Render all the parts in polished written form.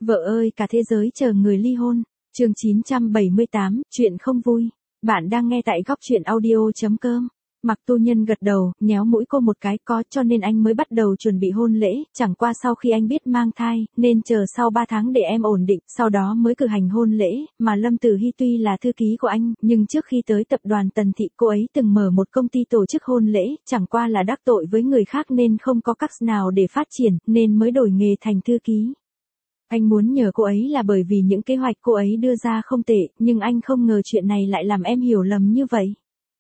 Vợ ơi, cả thế giới chờ người ly hôn. Chương 978, chuyện không vui. Bạn đang nghe tại góc truyện audio.com. Mạc Tu Nhân gật đầu, nhéo mũi cô một cái, có, cho nên anh mới bắt đầu chuẩn bị hôn lễ, chẳng qua sau khi anh biết mang thai, nên chờ sau 3 tháng để em ổn định, sau đó mới cử hành hôn lễ, mà Lâm Tử Hy tuy là thư ký của anh, nhưng trước khi tới tập đoàn Tần Thị cô ấy từng mở một công ty tổ chức hôn lễ, chẳng qua là đắc tội với người khác nên không có cách nào để phát triển, nên mới đổi nghề thành thư ký. Anh muốn nhờ cô ấy là bởi vì những kế hoạch cô ấy đưa ra không tệ, nhưng anh không ngờ chuyện này lại làm em hiểu lầm như vậy.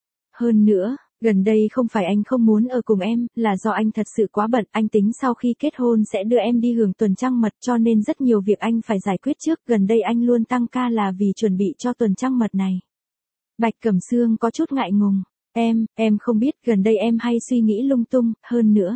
Hơn nữa, gần đây không phải anh không muốn ở cùng em, là do anh thật sự quá bận, anh tính sau khi kết hôn sẽ đưa em đi hưởng tuần trăng mật cho nên rất nhiều việc anh phải giải quyết trước, gần đây anh luôn tăng ca là vì chuẩn bị cho tuần trăng mật này. Bạch Cẩm Sương có chút ngại ngùng, em không biết, gần đây em hay suy nghĩ lung tung, hơn nữa.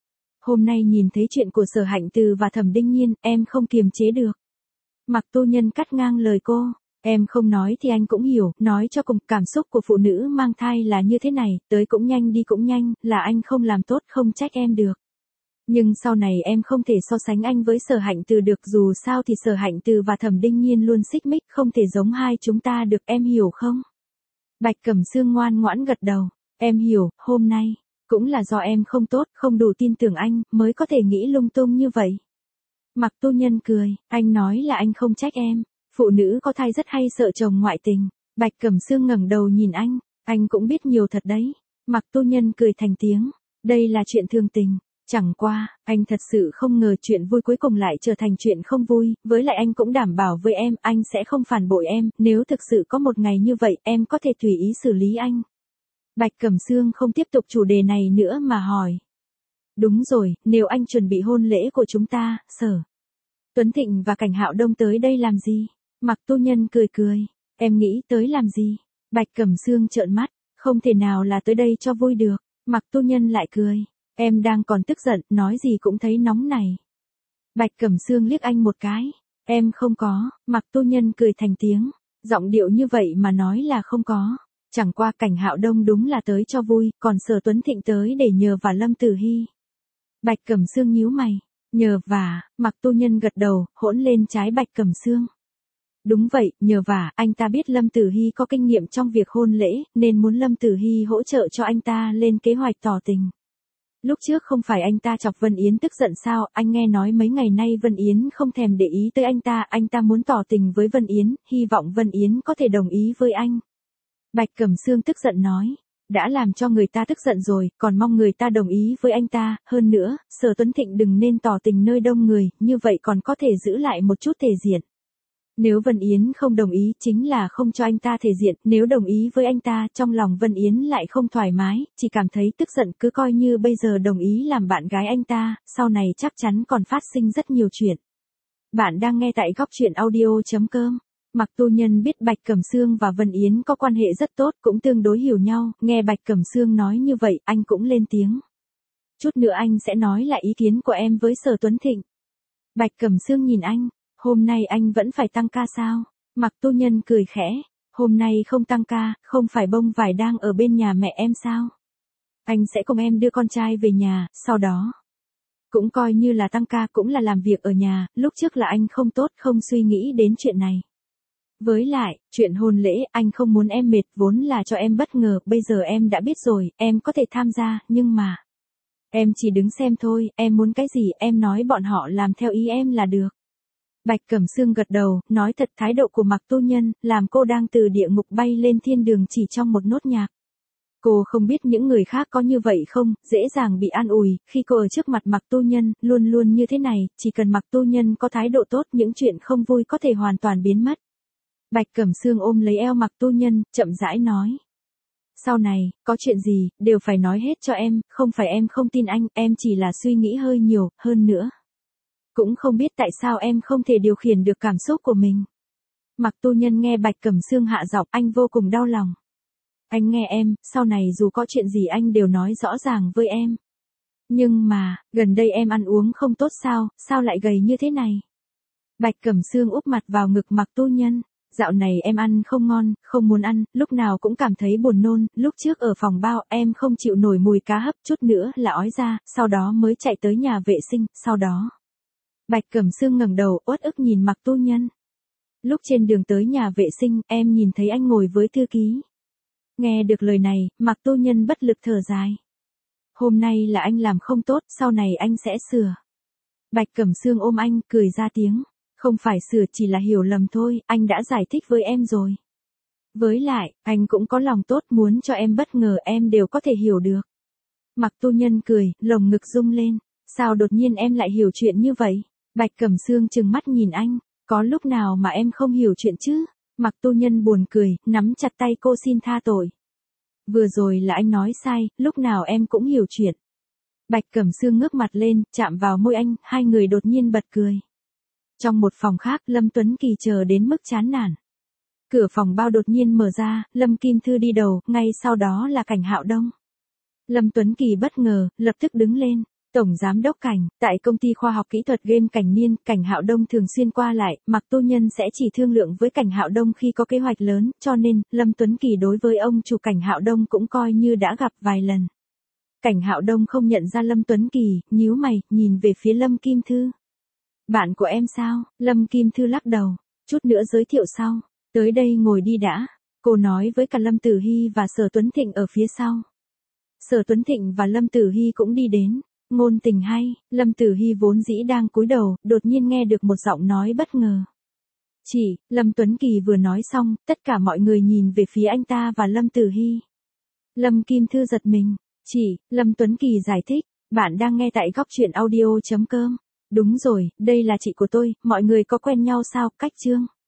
Hôm nay nhìn thấy chuyện của Sở Hạnh Từ và Thẩm Đinh Nhiên, em không kiềm chế được. Mạc Tu Nhân cắt ngang lời cô. Em không nói thì anh cũng hiểu, nói cho cùng, cảm xúc của phụ nữ mang thai là như thế này, tới cũng nhanh đi cũng nhanh, là anh không làm tốt không trách em được. Nhưng sau này em không thể so sánh anh với Sở Hạnh Từ được, dù sao thì Sở Hạnh Từ và Thẩm Đinh Nhiên luôn xích mích, không thể giống hai chúng ta được, em hiểu không? Bạch Cẩm Sương ngoan ngoãn gật đầu, em hiểu, hôm nay, cũng là do em không tốt, không đủ tin tưởng anh, mới có thể nghĩ lung tung như vậy. Mạc Tu Nhân cười, anh nói là anh không trách em. Phụ nữ có thai rất hay sợ chồng ngoại tình. Bạch Cẩm Sương ngẩng đầu nhìn anh cũng biết nhiều thật đấy. Mạc Tu Nhân cười thành tiếng, đây là chuyện thường tình. Chẳng qua, anh thật sự không ngờ chuyện vui cuối cùng lại trở thành chuyện không vui, với lại anh cũng đảm bảo với em, anh sẽ không phản bội em, nếu thực sự có một ngày như vậy, em có thể tùy ý xử lý anh. Bạch Cẩm Sương không tiếp tục chủ đề này nữa mà hỏi. Đúng rồi, nếu anh chuẩn bị hôn lễ của chúng ta, Sở Tuấn Thịnh và Cảnh Hạo Đông tới đây làm gì? Mạc Tu Nhân cười, em nghĩ tới làm gì? Bạch Cẩm Sương trợn mắt, không thể nào là tới đây cho vui được. Mạc Tu Nhân lại cười, em đang còn tức giận, nói gì cũng thấy nóng này. Bạch Cẩm Sương liếc anh một cái, em không có. Mạc Tu Nhân cười thành tiếng, giọng điệu như vậy mà nói là không có. Chẳng qua Cảnh Hạo Đông đúng là tới cho vui, còn Sở Tuấn Thịnh tới để nhờ vả Lâm Tử Hy. Bạch Cẩm Sương nhíu mày, nhờ vả, Mạc Tu Nhân gật đầu, hỗn lên trái Bạch Cẩm Sương. Đúng vậy, nhờ vả, anh ta biết Lâm Tử Hy có kinh nghiệm trong việc hôn lễ, nên muốn Lâm Tử Hy hỗ trợ cho anh ta lên kế hoạch tỏ tình. Lúc trước không phải anh ta chọc Vân Yến tức giận sao, anh nghe nói mấy ngày nay Vân Yến không thèm để ý tới anh ta muốn tỏ tình với Vân Yến, hy vọng Vân Yến có thể đồng ý với anh. Bạch Cẩm Sương tức giận nói, đã làm cho người ta tức giận rồi, còn mong người ta đồng ý với anh ta, hơn nữa, Sở Tuấn Thịnh đừng nên tỏ tình nơi đông người, như vậy còn có thể giữ lại một chút thể diện. Nếu Vân Yến không đồng ý chính là không cho anh ta thể diện, nếu đồng ý với anh ta, trong lòng Vân Yến lại không thoải mái, chỉ cảm thấy tức giận, cứ coi như bây giờ đồng ý làm bạn gái anh ta, sau này chắc chắn còn phát sinh rất nhiều chuyện. Bạn đang nghe tại góc truyện audio.com. Mạc Tu Nhân biết Bạch Cẩm Sương và Vân Yến có quan hệ rất tốt, cũng tương đối hiểu nhau, nghe Bạch Cẩm Sương nói như vậy, anh cũng lên tiếng. Chút nữa anh sẽ nói lại ý kiến của em với Sở Tuấn Thịnh. Bạch Cẩm Sương nhìn anh, hôm nay anh vẫn phải tăng ca sao? Mạc Tu Nhân cười khẽ, hôm nay không tăng ca, không phải Bông Vải đang ở bên nhà mẹ em sao? Anh sẽ cùng em đưa con trai về nhà, sau đó cũng coi như là tăng ca, cũng là làm việc ở nhà, lúc trước là anh không tốt, không suy nghĩ đến chuyện này. Với lại, chuyện hôn lễ, anh không muốn em mệt, vốn là cho em bất ngờ, bây giờ em đã biết rồi, em có thể tham gia, nhưng mà em chỉ đứng xem thôi, em muốn cái gì, em nói bọn họ làm theo ý em là được. Bạch Cẩm Sương gật đầu, nói thật, thái độ của Mạc Tu Nhân, làm cô đang từ địa ngục bay lên thiên đường chỉ trong một nốt nhạc. Cô không biết những người khác có như vậy không, dễ dàng bị an ủi, khi cô ở trước mặt Mạc Tu Nhân, luôn luôn như thế này, chỉ cần Mạc Tu Nhân có thái độ tốt, những chuyện không vui có thể hoàn toàn biến mất. Bạch Cẩm Sương ôm lấy eo Mạc Tu Nhân, chậm rãi nói. Sau này, có chuyện gì, đều phải nói hết cho em, không phải em không tin anh, em chỉ là suy nghĩ hơi nhiều, hơn nữa. Cũng không biết tại sao em không thể điều khiển được cảm xúc của mình. Mạc Tu Nhân nghe Bạch Cẩm Sương hạ giọng, anh vô cùng đau lòng. Anh nghe em, sau này dù có chuyện gì anh đều nói rõ ràng với em. Nhưng mà, gần đây em ăn uống không tốt sao lại gầy như thế này? Bạch Cẩm Sương úp mặt vào ngực Mạc Tu Nhân. Dạo này em ăn không ngon, không muốn ăn, lúc nào cũng cảm thấy buồn nôn, lúc trước ở phòng bao em không chịu nổi mùi cá hấp, chút nữa là ói ra, sau đó mới chạy tới nhà vệ sinh, sau đó Bạch Cẩm Sương ngẩng đầu, uất ức nhìn Mạc Tu Nhân. Lúc trên đường tới nhà vệ sinh, em nhìn thấy anh ngồi với thư ký. Nghe được lời này, Mạc Tu Nhân bất lực thở dài. Hôm nay là anh làm không tốt, sau này anh sẽ sửa. Bạch Cẩm Sương ôm anh, cười ra tiếng. Không phải sửa, chỉ là hiểu lầm thôi, anh đã giải thích với em rồi. Với lại, anh cũng có lòng tốt, muốn cho em bất ngờ, em đều có thể hiểu được. Mạc Tu Nhân cười, lồng ngực rung lên. Sao đột nhiên em lại hiểu chuyện như vậy? Bạch Cẩm Sương trừng mắt nhìn anh. Có lúc nào mà em không hiểu chuyện chứ? Mạc Tu Nhân buồn cười, nắm chặt tay cô xin tha tội. Vừa rồi là anh nói sai, lúc nào em cũng hiểu chuyện. Bạch Cẩm Sương ngước mặt lên, chạm vào môi anh, hai người đột nhiên bật cười. Trong một phòng khác, Lâm Tuấn Kỳ chờ đến mức chán nản. Cửa phòng bao đột nhiên mở ra, Lâm Kim Thư đi đầu, ngay sau đó là Cảnh Hạo Đông. Lâm Tuấn Kỳ bất ngờ, lập tức đứng lên. Tổng Giám đốc Cảnh, tại công ty khoa học kỹ thuật game Cảnh Niên, Cảnh Hạo Đông thường xuyên qua lại, Mạc Tu Nhân sẽ chỉ thương lượng với Cảnh Hạo Đông khi có kế hoạch lớn, cho nên, Lâm Tuấn Kỳ đối với ông chủ Cảnh Hạo Đông cũng coi như đã gặp vài lần. Cảnh Hạo Đông không nhận ra Lâm Tuấn Kỳ, nhíu mày, nhìn về phía Lâm Kim Thư. Bạn của em sao? Lâm Kim Thư lắc đầu, chút nữa giới thiệu sau, tới đây ngồi đi đã. Cô nói với cả Lâm Tử Hy và Sở Tuấn Thịnh ở phía sau. Sở Tuấn Thịnh và Lâm Tử Hy cũng đi đến. Ngôn tình hay, Lâm Tử Hy vốn dĩ đang cúi đầu, đột nhiên nghe được một giọng nói bất ngờ. Chị, Lâm Tuấn Kỳ vừa nói xong, tất cả mọi người nhìn về phía anh ta và Lâm Tử Hy. Lâm Kim Thư giật mình. Chị, Lâm Tuấn Kỳ giải thích, bạn đang nghe tại góc truyện audio.com. Đúng rồi, đây là chị của tôi, mọi người có quen nhau sao, Cách Chương.